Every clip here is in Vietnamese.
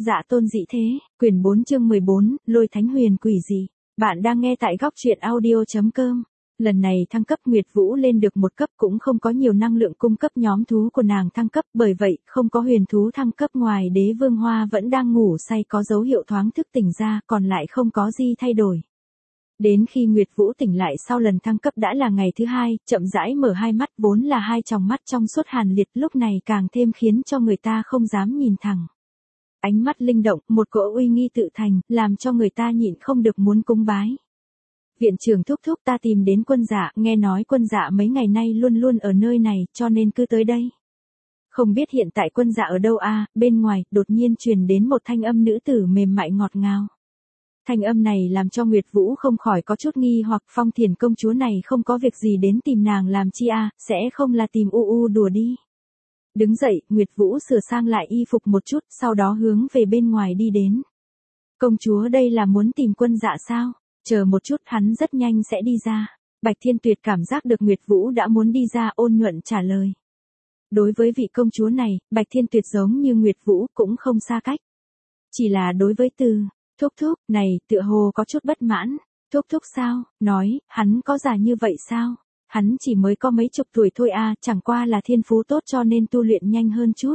Dạ tôn dị thế, quyển 4 chương 14, lôi thánh huyền quỷ dị. Bạn đang nghe tại góc truyện audio.com. Lần này thăng cấp Nguyệt Vũ lên được một cấp cũng không có nhiều năng lượng cung cấp nhóm thú của nàng thăng cấp, bởi vậy không có huyền thú thăng cấp ngoài Đế Vương Hoa vẫn đang ngủ say có dấu hiệu thoáng thức tỉnh ra, còn lại không có gì thay đổi. Đến khi Nguyệt Vũ tỉnh lại sau lần thăng cấp đã là ngày thứ hai, chậm rãi mở hai mắt, vốn là hai tròng mắt trong suốt hàn liệt lúc này càng thêm khiến cho người ta không dám nhìn thẳng. Ánh mắt linh động, một cỗ uy nghi tự thành, làm cho người ta nhịn không được muốn cúng bái. Viện trưởng thúc thúc, ta tìm đến Quân Dạ, nghe nói Quân Dạ mấy ngày nay luôn luôn ở nơi này, cho nên cứ tới đây. Không biết hiện tại Quân Dạ ở đâu a? Bên ngoài, đột nhiên truyền đến một thanh âm nữ tử mềm mại ngọt ngào. Thanh âm này làm cho Nguyệt Vũ không khỏi có chút nghi hoặc, Phong Thiền công chúa này không có việc gì đến tìm nàng làm chi a, sẽ không là tìm đùa đi. Đứng dậy, Nguyệt Vũ sửa sang lại y phục một chút, sau đó hướng về bên ngoài đi đến. Công chúa đây là muốn tìm Quân Dạ sao? Chờ một chút, hắn rất nhanh sẽ đi ra. Bạch Thiên Tuyệt cảm giác được Nguyệt Vũ đã muốn đi ra, ôn nhuận trả lời. Đối với vị công chúa này, Bạch Thiên Tuyệt giống như Nguyệt Vũ cũng không xa cách. Chỉ là đối với từ thúc thúc này tựa hồ có chút bất mãn. Thúc thúc sao? Nói, hắn có già như vậy sao? Hắn chỉ mới có mấy chục tuổi thôi a, chẳng qua là thiên phú tốt cho nên tu luyện nhanh hơn chút.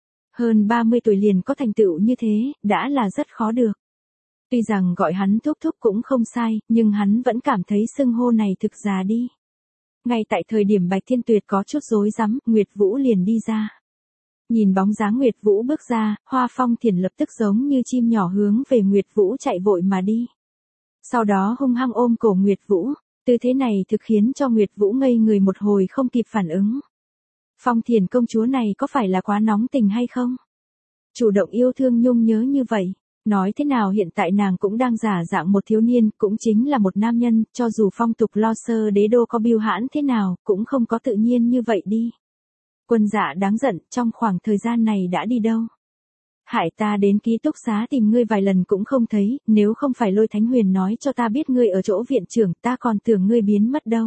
Hơn 30 tuổi liền có thành tựu như thế, đã là rất khó được. Tuy rằng gọi hắn thúc thúc cũng không sai, nhưng hắn vẫn cảm thấy xưng hô này thực già đi. Ngay tại thời điểm Bạch Thiên Tuyệt có chút rối rắm, Nguyệt Vũ liền đi ra. Nhìn bóng dáng Nguyệt Vũ bước ra, Hoa Phong Thiền lập tức giống như chim nhỏ hướng về Nguyệt Vũ chạy vội mà đi. Sau đó hung hăng ôm cổ Nguyệt Vũ, tư thế này thực khiến cho Nguyệt Vũ ngây người một hồi không kịp phản ứng. Phong Thiền công chúa này có phải là quá nóng tình hay không? Chủ động yêu thương nhung nhớ như vậy. Nói thế nào hiện tại nàng cũng đang giả dạng một thiếu niên, cũng chính là một nam nhân, cho dù phong tục Lo Sơ đế đô có biêu hãn thế nào, cũng không có tự nhiên như vậy đi. Quân Dạ đáng giận, trong khoảng thời gian này đã đi đâu? Hại ta đến ký túc xá tìm ngươi vài lần cũng không thấy, nếu không phải Lôi Thánh Huyền nói cho ta biết ngươi ở chỗ viện trưởng, ta còn tưởng ngươi biến mất đâu.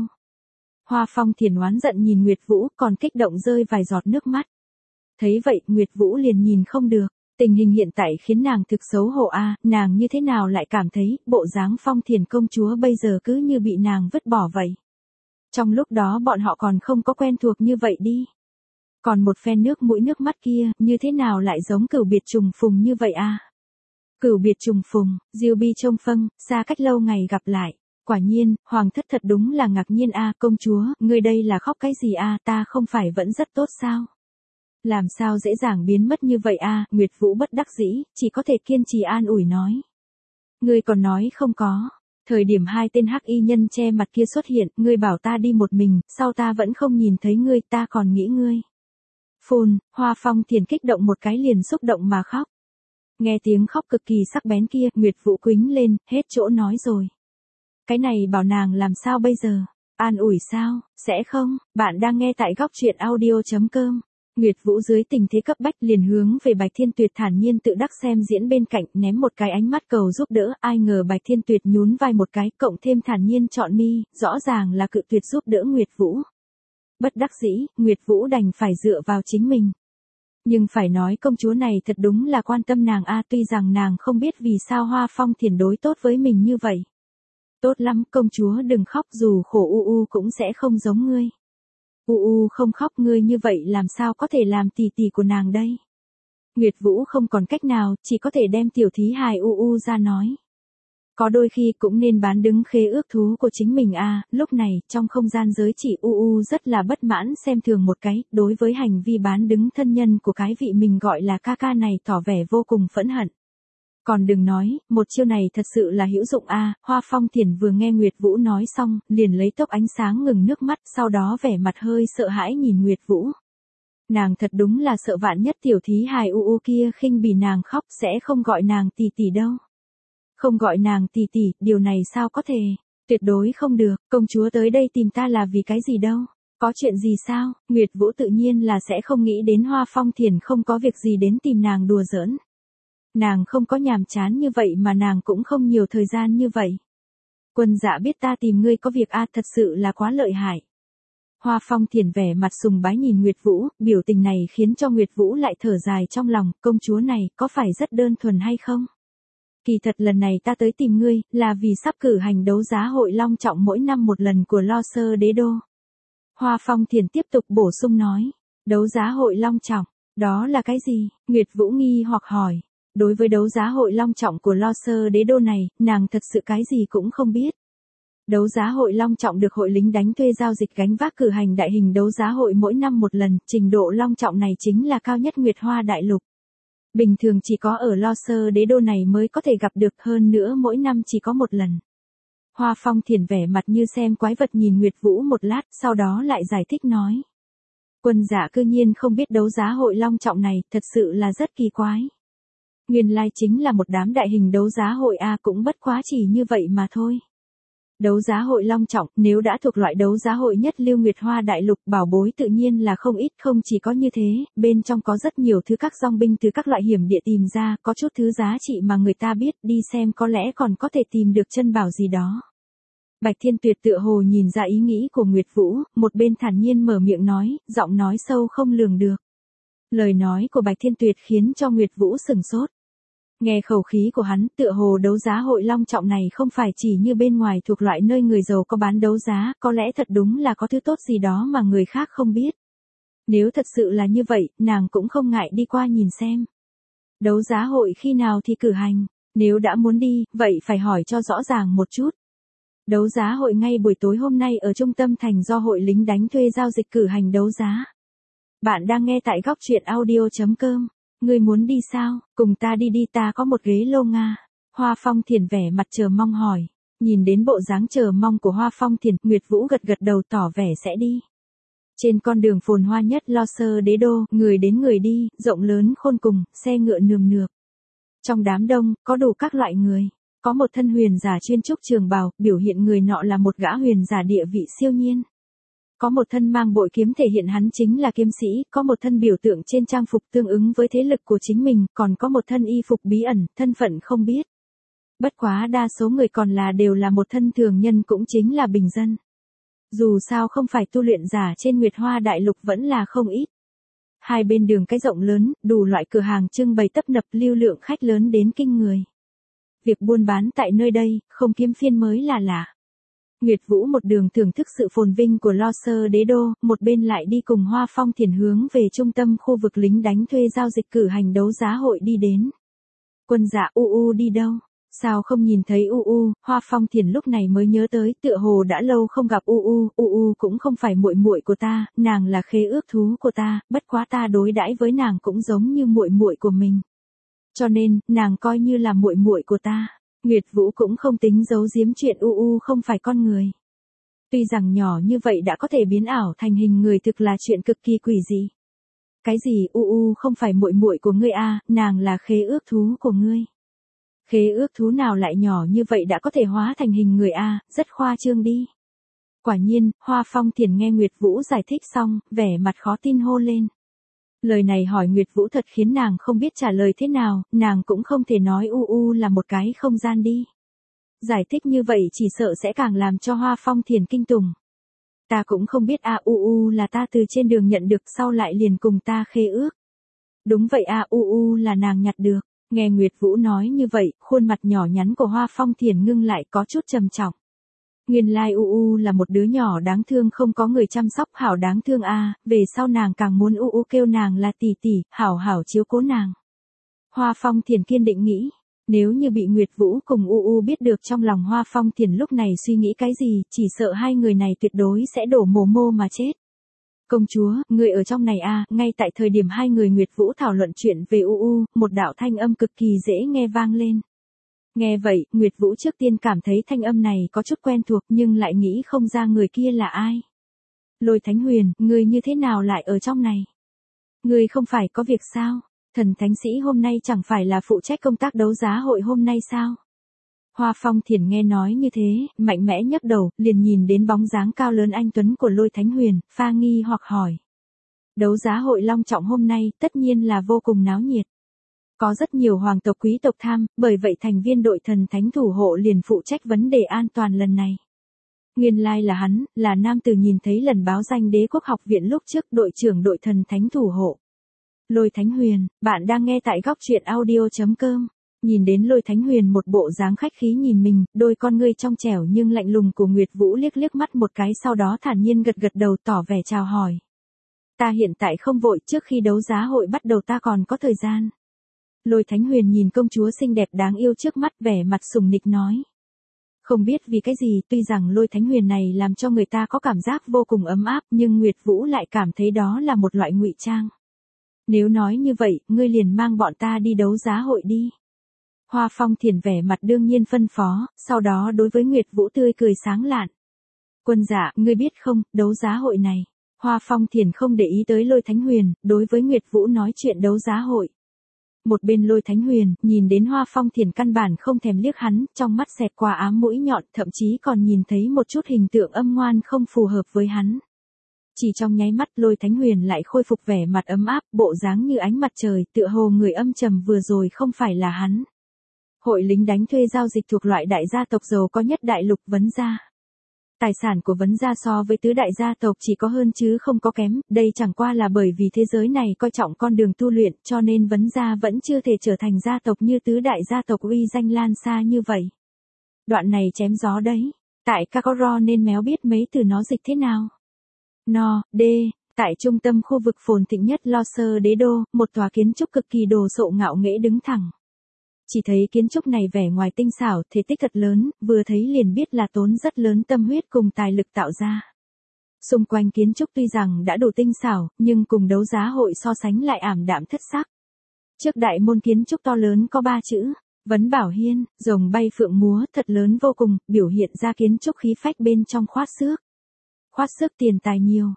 Hoa Phong Thiền oán giận nhìn Nguyệt Vũ, còn kích động rơi vài giọt nước mắt. Thấy vậy, Nguyệt Vũ liền nhìn không được. Tình hình hiện tại khiến nàng thực xấu hổ a, nàng như thế nào lại cảm thấy bộ dáng Phong Thiền công chúa bây giờ cứ như bị nàng vứt bỏ vậy. Trong lúc đó bọn họ còn không có quen thuộc như vậy đi. Còn một phen nước mũi nước mắt kia, như thế nào lại giống cửu biệt trùng phùng như vậy a? Cửu biệt trùng phùng, Diêu Bi trông phâng, xa cách lâu ngày gặp lại. Quả nhiên, hoàng thất thật đúng là ngạc nhiên a, công chúa, ngươi đây là khóc cái gì a, ta không phải vẫn rất tốt sao? Làm sao dễ dàng biến mất như vậy a? Nguyệt Vũ bất đắc dĩ, chỉ có thể kiên trì an ủi nói. Ngươi còn nói không có. Thời điểm hai tên hắc y nhân che mặt kia xuất hiện, ngươi bảo ta đi một mình, sao ta vẫn không nhìn thấy ngươi, ta còn nghĩ ngươi. Phun, Hoa Phong Thiền kích động một cái liền xúc động mà khóc. Nghe tiếng khóc cực kỳ sắc bén kia, Nguyệt Vũ quĩnh lên, hết chỗ nói rồi. Cái này bảo nàng làm sao bây giờ? An ủi sao? Sẽ không? Bạn đang nghe tại góc truyện audio.com. Nguyệt Vũ dưới tình thế cấp bách liền hướng về Bạch Thiên Tuyệt thản nhiên tự đắc xem diễn bên cạnh, ném một cái ánh mắt cầu giúp đỡ, ai ngờ Bạch Thiên Tuyệt nhún vai một cái, cộng thêm thản nhiên chọn mi, rõ ràng là cự tuyệt giúp đỡ Nguyệt Vũ. Bất đắc dĩ, Nguyệt Vũ đành phải dựa vào chính mình. Nhưng phải nói công chúa này thật đúng là quan tâm nàng a, tuy rằng nàng không biết vì sao Hoa Phong Thiền đối tốt với mình như vậy. Tốt lắm, công chúa đừng khóc, dù khổ cũng sẽ không giống ngươi. Không khóc, ngươi như vậy làm sao có thể làm tỷ tỷ của nàng đây? Nguyệt Vũ không còn cách nào, chỉ có thể đem tiểu thí hài ra nói. Có đôi khi cũng nên bán đứng khế ước thú của chính mình a. Lúc này, trong không gian giới chỉ rất là bất mãn xem thường một cái, đối với hành vi bán đứng thân nhân của cái vị mình gọi là ca ca này tỏ vẻ vô cùng phẫn hận. Còn đừng nói, một chiêu này thật sự là hữu dụng a. Hoa Phong Thiền vừa nghe Nguyệt Vũ nói xong, liền lấy tốc ánh sáng ngừng nước mắt, sau đó vẻ mặt hơi sợ hãi nhìn Nguyệt Vũ. Nàng thật đúng là sợ vạn nhất tiểu thí hài kia khinh bỉ nàng khóc sẽ không gọi nàng tỷ tỷ đâu. Không gọi nàng tỷ tỷ, điều này sao có thể? Tuyệt đối không được, công chúa tới đây tìm ta là vì cái gì đâu? Có chuyện gì sao? Nguyệt Vũ tự nhiên là sẽ không nghĩ đến Hoa Phong Thiền không có việc gì đến tìm nàng đùa giỡn. Nàng không có nhàm chán như vậy mà nàng cũng không nhiều thời gian như vậy. Quân Dạ biết ta tìm ngươi có việc a, thật sự là quá lợi hại. Hoa Phong Thiền vẻ mặt sùng bái nhìn Nguyệt Vũ, biểu tình này khiến cho Nguyệt Vũ lại thở dài trong lòng, công chúa này có phải rất đơn thuần hay không? Kỳ thật lần này ta tới tìm ngươi, là vì sắp cử hành đấu giá hội long trọng mỗi năm một lần của Lo Sơ Đế Đô. Hoa Phong Thiền tiếp tục bổ sung nói, đấu giá hội long trọng, đó là cái gì? Nguyệt Vũ nghi hoặc hỏi. Đối với đấu giá hội long trọng của Lo Sơ Đế Đô này, nàng thật sự cái gì cũng không biết. Đấu giá hội long trọng được hội lính đánh thuê giao dịch gánh vác cử hành đại hình đấu giá hội mỗi năm một lần, trình độ long trọng này chính là cao nhất Nguyệt Hoa Đại Lục. Bình thường chỉ có ở Lo Sơ Đế Đô này mới có thể gặp được, hơn nữa mỗi năm chỉ có một lần. Hoa Phong Thiền vẻ mặt như xem quái vật nhìn Nguyệt Vũ một lát, sau đó lại giải thích nói. Quân Dạ cư nhiên không biết đấu giá hội long trọng này, thật sự là rất kỳ quái. Nguyên lai chính là một đám đại hình đấu giá hội cũng bất quá chỉ như vậy mà thôi. Đấu giá hội long trọng, nếu đã thuộc loại đấu giá hội nhất lưu Nguyệt Hoa Đại Lục, bảo bối tự nhiên là không ít, không chỉ có như thế, bên trong có rất nhiều thứ các dòng binh từ các loại hiểm địa tìm ra, có chút thứ giá trị mà người ta biết, đi xem có lẽ còn có thể tìm được chân bảo gì đó. Bạch Thiên Tuyệt tựa hồ nhìn ra ý nghĩ của Nguyệt Vũ, một bên thản nhiên mở miệng nói, giọng nói sâu không lường được. Lời nói của Bạch Thiên Tuyệt khiến cho Nguyệt Vũ sửng sốt. Nghe khẩu khí của hắn, tựa hồ đấu giá hội long trọng này không phải chỉ như bên ngoài thuộc loại nơi người giàu có bán đấu giá, có lẽ thật đúng là có thứ tốt gì đó mà người khác không biết. Nếu thật sự là như vậy, nàng cũng không ngại đi qua nhìn xem. Đấu giá hội khi nào thì cử hành, nếu đã muốn đi, vậy phải hỏi cho rõ ràng một chút. Đấu giá hội ngay buổi tối hôm nay ở trung tâm thành do hội lính đánh thuê giao dịch cử hành đấu giá. Bạn đang nghe tại góc truyện audio.com. Ngươi muốn đi sao? Cùng ta đi đi, ta có một ghế lô Nga. Hoa Phong Thiền vẻ mặt chờ mong hỏi. Nhìn đến bộ dáng chờ mong của Hoa Phong Thiền, Nguyệt Vũ gật gật đầu tỏ vẻ sẽ đi. Trên con đường phồn hoa nhất Lo Sơ Đế Đô, người đến người đi, rộng lớn khôn cùng, xe ngựa nườm nượp. Trong đám đông, có đủ các loại người. Có một thân huyền giả chuyên trúc trường bào, biểu hiện người nọ là một gã huyền giả địa vị siêu nhiên. Có một thân mang bội kiếm thể hiện hắn chính là kiếm sĩ, có một thân biểu tượng trên trang phục tương ứng với thế lực của chính mình, còn có một thân y phục bí ẩn, thân phận không biết. Bất quá đa số người còn đều là một thân thường nhân, cũng chính là bình dân. Dù sao không phải tu luyện giả trên Nguyệt Hoa Đại Lục vẫn là không ít. Hai bên đường cái rộng lớn, đủ loại cửa hàng trưng bày tấp nập, lưu lượng khách lớn đến kinh người. Việc buôn bán tại nơi đây, không kiếm phiên mới là lạ. Nguyệt Vũ một đường thưởng thức sự phồn vinh của Lo Sơ Đế Đô, một bên lại đi cùng Hoa Phong Thiền hướng về trung tâm khu vực lính đánh thuê giao dịch cử hành đấu giá hội đi đến. Quân Dạ đi đâu? Sao không nhìn thấy Hoa Phong Thiền lúc này mới nhớ tới, tựa hồ đã lâu không gặp cũng không phải muội muội của ta, nàng là khế ước thú của ta, bất quá ta đối đãi với nàng cũng giống như muội muội của mình. Cho nên, nàng coi như là muội muội của ta. Nguyệt Vũ cũng không tính giấu giếm chuyện không phải con người. Tuy rằng nhỏ như vậy đã có thể biến ảo thành hình người thực là chuyện cực kỳ quỷ dị. Cái gì không phải muội muội của ngươi nàng là khế ước thú của ngươi. Khế ước thú nào lại nhỏ như vậy đã có thể hóa thành hình người rất khoa trương đi. Quả nhiên, Hoa Phong Thiền nghe Nguyệt Vũ giải thích xong, vẻ mặt khó tin hô lên. Lời này hỏi Nguyệt Vũ thật khiến nàng không biết trả lời thế nào, nàng cũng không thể nói là một cái không gian đi. Giải thích như vậy chỉ sợ sẽ càng làm cho Hoa Phong Thiền kinh tủng. Ta cũng không biết là ta từ trên đường nhận được, sau lại liền cùng ta khế ước. Đúng vậy là nàng nhặt được. Nghe Nguyệt Vũ nói như vậy, khuôn mặt nhỏ nhắn của Hoa Phong Thiền ngưng lại có chút trầm trọng. Nguyên lai là một đứa nhỏ đáng thương không có người chăm sóc, hảo đáng thương về sau nàng càng muốn kêu nàng là tỷ tỷ, hảo hảo chiếu cố nàng. Hoa Phong Thiền kiên định nghĩ, nếu như bị Nguyệt Vũ cùng biết được, trong lòng Hoa Phong Thiền lúc này suy nghĩ cái gì, chỉ sợ hai người này tuyệt đối sẽ đổ mồ mà chết. Công chúa, người ở trong này ngay tại thời điểm hai người Nguyệt Vũ thảo luận chuyện về một đạo thanh âm cực kỳ dễ nghe vang lên. Nghe vậy, Nguyệt Vũ trước tiên cảm thấy thanh âm này có chút quen thuộc nhưng lại nghĩ không ra người kia là ai. Lôi Thánh Huyền, ngươi như thế nào lại ở trong này? Ngươi không phải có việc sao? Thần Thánh Sĩ hôm nay chẳng phải là phụ trách công tác đấu giá hội hôm nay sao? Hoa Phong Thiền nghe nói như thế, mạnh mẽ nhấc đầu, liền nhìn đến bóng dáng cao lớn anh tuấn của Lôi Thánh Huyền, pha nghi hoặc hỏi. Đấu giá hội long trọng hôm nay, tất nhiên là vô cùng náo nhiệt. Có rất nhiều hoàng tộc quý tộc tham, bởi vậy thành viên đội thần thánh thủ hộ liền phụ trách vấn đề an toàn lần này. Nguyên lai là hắn, là nam tử nhìn thấy lần báo danh Đế Quốc học viện lúc trước, đội trưởng đội thần thánh thủ hộ. Lôi Thánh Huyền, bạn đang nghe tại góc truyện audio.com. Nhìn đến Lôi Thánh Huyền một bộ dáng khách khí nhìn mình, đôi con ngươi trong trẻo nhưng lạnh lùng của Nguyệt Vũ liếc liếc mắt một cái, sau đó thản nhiên gật gật đầu tỏ vẻ chào hỏi. Ta hiện tại không vội, trước khi đấu giá hội bắt đầu ta còn có thời gian. Lôi Thánh Huyền nhìn công chúa xinh đẹp đáng yêu trước mắt, vẻ mặt sùng nịch nói. Không biết vì cái gì, tuy rằng Lôi Thánh Huyền này làm cho người ta có cảm giác vô cùng ấm áp, nhưng Nguyệt Vũ lại cảm thấy đó là một loại ngụy trang. Nếu nói như vậy, ngươi liền mang bọn ta đi đấu giá hội đi. Hoa Phong Thiền vẻ mặt đương nhiên phân phó, sau đó đối với Nguyệt Vũ tươi cười sáng lạn. Quân dạ, ngươi biết không, đấu giá hội này. Hoa Phong Thiền không để ý tới Lôi Thánh Huyền, đối với Nguyệt Vũ nói chuyện đấu giá hội. Một bên Lôi Thánh Huyền, nhìn đến Hoa Phong Thiền căn bản không thèm liếc hắn, trong mắt xẹt qua ám mũi nhọn, thậm chí còn nhìn thấy một chút hình tượng âm ngoan không phù hợp với hắn. Chỉ trong nháy mắt Lôi Thánh Huyền lại khôi phục vẻ mặt ấm áp, bộ dáng như ánh mặt trời, tựa hồ người âm trầm vừa rồi không phải là hắn. Hội lính đánh thuê giao dịch thuộc loại đại gia tộc giàu có nhất đại lục Vấn gia. Tài sản của Vấn gia so với tứ đại gia tộc chỉ có hơn chứ không có kém, đây chẳng qua là bởi vì thế giới này coi trọng con đường tu luyện, cho nên Vấn gia vẫn chưa thể trở thành gia tộc như tứ đại gia tộc uy danh lan xa như vậy. Đoạn này chém gió đấy, tại Kakoro nên méo biết mấy từ nó dịch thế nào. No, D, tại trung tâm khu vực phồn thịnh nhất Lo Sơ Đế Đô, một tòa kiến trúc cực kỳ đồ sộ ngạo nghễ đứng thẳng. Chỉ thấy kiến trúc này vẻ ngoài tinh xảo, thể tích thật lớn, vừa thấy liền biết là tốn rất lớn tâm huyết cùng tài lực tạo ra. Xung quanh kiến trúc tuy rằng đã đủ tinh xảo, nhưng cùng đấu giá hội so sánh lại ảm đạm thất sắc. Trước đại môn kiến trúc to lớn có 3 chữ, Vấn Bảo Hiên, rồng bay phượng múa, thật lớn vô cùng, biểu hiện ra kiến trúc khí phách bên trong khoát xước. Khoát xước tiền tài nhiều,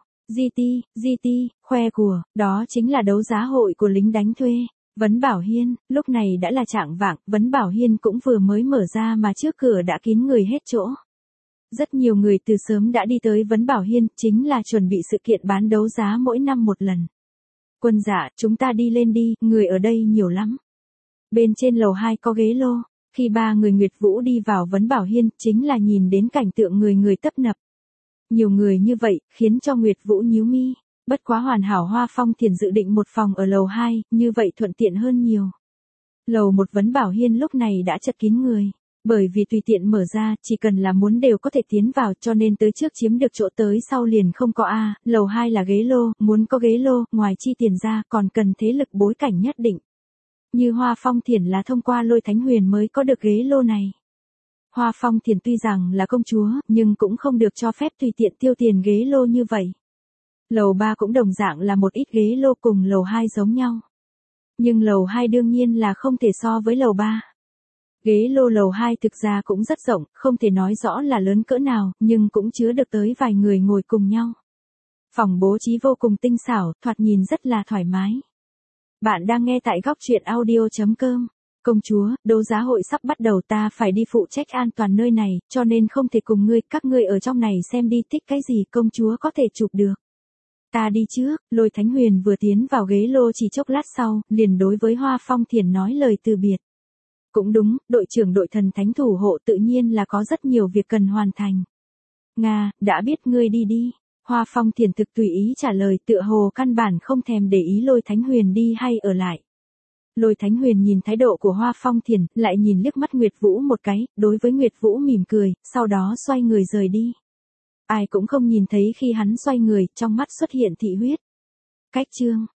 GT, khoe của, đó chính là đấu giá hội của lính đánh thuê. Vấn Bảo Hiên, lúc này đã là chạng vạng, Vấn Bảo Hiên cũng vừa mới mở ra mà trước cửa đã kín người hết chỗ. Rất nhiều người từ sớm đã đi tới Vấn Bảo Hiên, chính là chuẩn bị sự kiện bán đấu giá mỗi năm một lần. Quân dạ, chúng ta đi lên đi, người ở đây nhiều lắm. Bên trên lầu 2 có ghế lô, khi 3 người Nguyệt Vũ đi vào Vấn Bảo Hiên, chính là nhìn đến cảnh tượng người tấp nập. Nhiều người như vậy, khiến cho Nguyệt Vũ nhíu mi. Bất quá hoàn hảo Hoa Phong Thiền dự định một phòng ở lầu 2, như vậy thuận tiện hơn nhiều. Lầu 1 Vấn Bảo Hiên lúc này đã chật kín người. Bởi vì tùy tiện mở ra, chỉ cần là muốn đều có thể tiến vào, cho nên tới trước chiếm được chỗ tới sau liền không có A. Lầu 2 là ghế lô, muốn có ghế lô, ngoài chi tiền ra còn cần thế lực bối cảnh nhất định. Như Hoa Phong Thiền là thông qua Lôi Thánh Huyền mới có được ghế lô này. Hoa Phong Thiền tuy rằng là công chúa, nhưng cũng không được cho phép tùy tiện tiêu tiền ghế lô như vậy. Lầu 3 cũng đồng dạng là một ít ghế lô cùng lầu 2 giống nhau. Nhưng lầu 2 đương nhiên là không thể so với lầu 3. Ghế lô lầu 2 thực ra cũng rất rộng, không thể nói rõ là lớn cỡ nào, nhưng cũng chứa được tới vài người ngồi cùng nhau. Phòng bố trí vô cùng tinh xảo, thoạt nhìn rất là thoải mái. Bạn đang nghe tại góc truyện audio.com. Công chúa, đấu giá hội sắp bắt đầu, ta phải đi phụ trách an toàn nơi này, cho nên không thể cùng ngươi, các ngươi ở trong này xem đi, thích cái gì công chúa có thể chụp được. Ta đi trước. Lôi Thánh Huyền vừa tiến vào ghế lô chỉ chốc lát sau, liền đối với Hoa Phong Thiền nói lời từ biệt. Cũng đúng, đội trưởng đội thần thánh thủ hộ tự nhiên là có rất nhiều việc cần hoàn thành. Nga, đã biết ngươi đi đi. Hoa Phong Thiền thực tùy ý trả lời, tựa hồ căn bản không thèm để ý Lôi Thánh Huyền đi hay ở lại. Lôi Thánh Huyền nhìn thái độ của Hoa Phong Thiền, lại nhìn liếc mắt Nguyệt Vũ một cái, đối với Nguyệt Vũ mỉm cười, sau đó xoay người rời đi. Ai cũng không nhìn thấy khi hắn xoay người, trong mắt xuất hiện thị huyết. Cách chương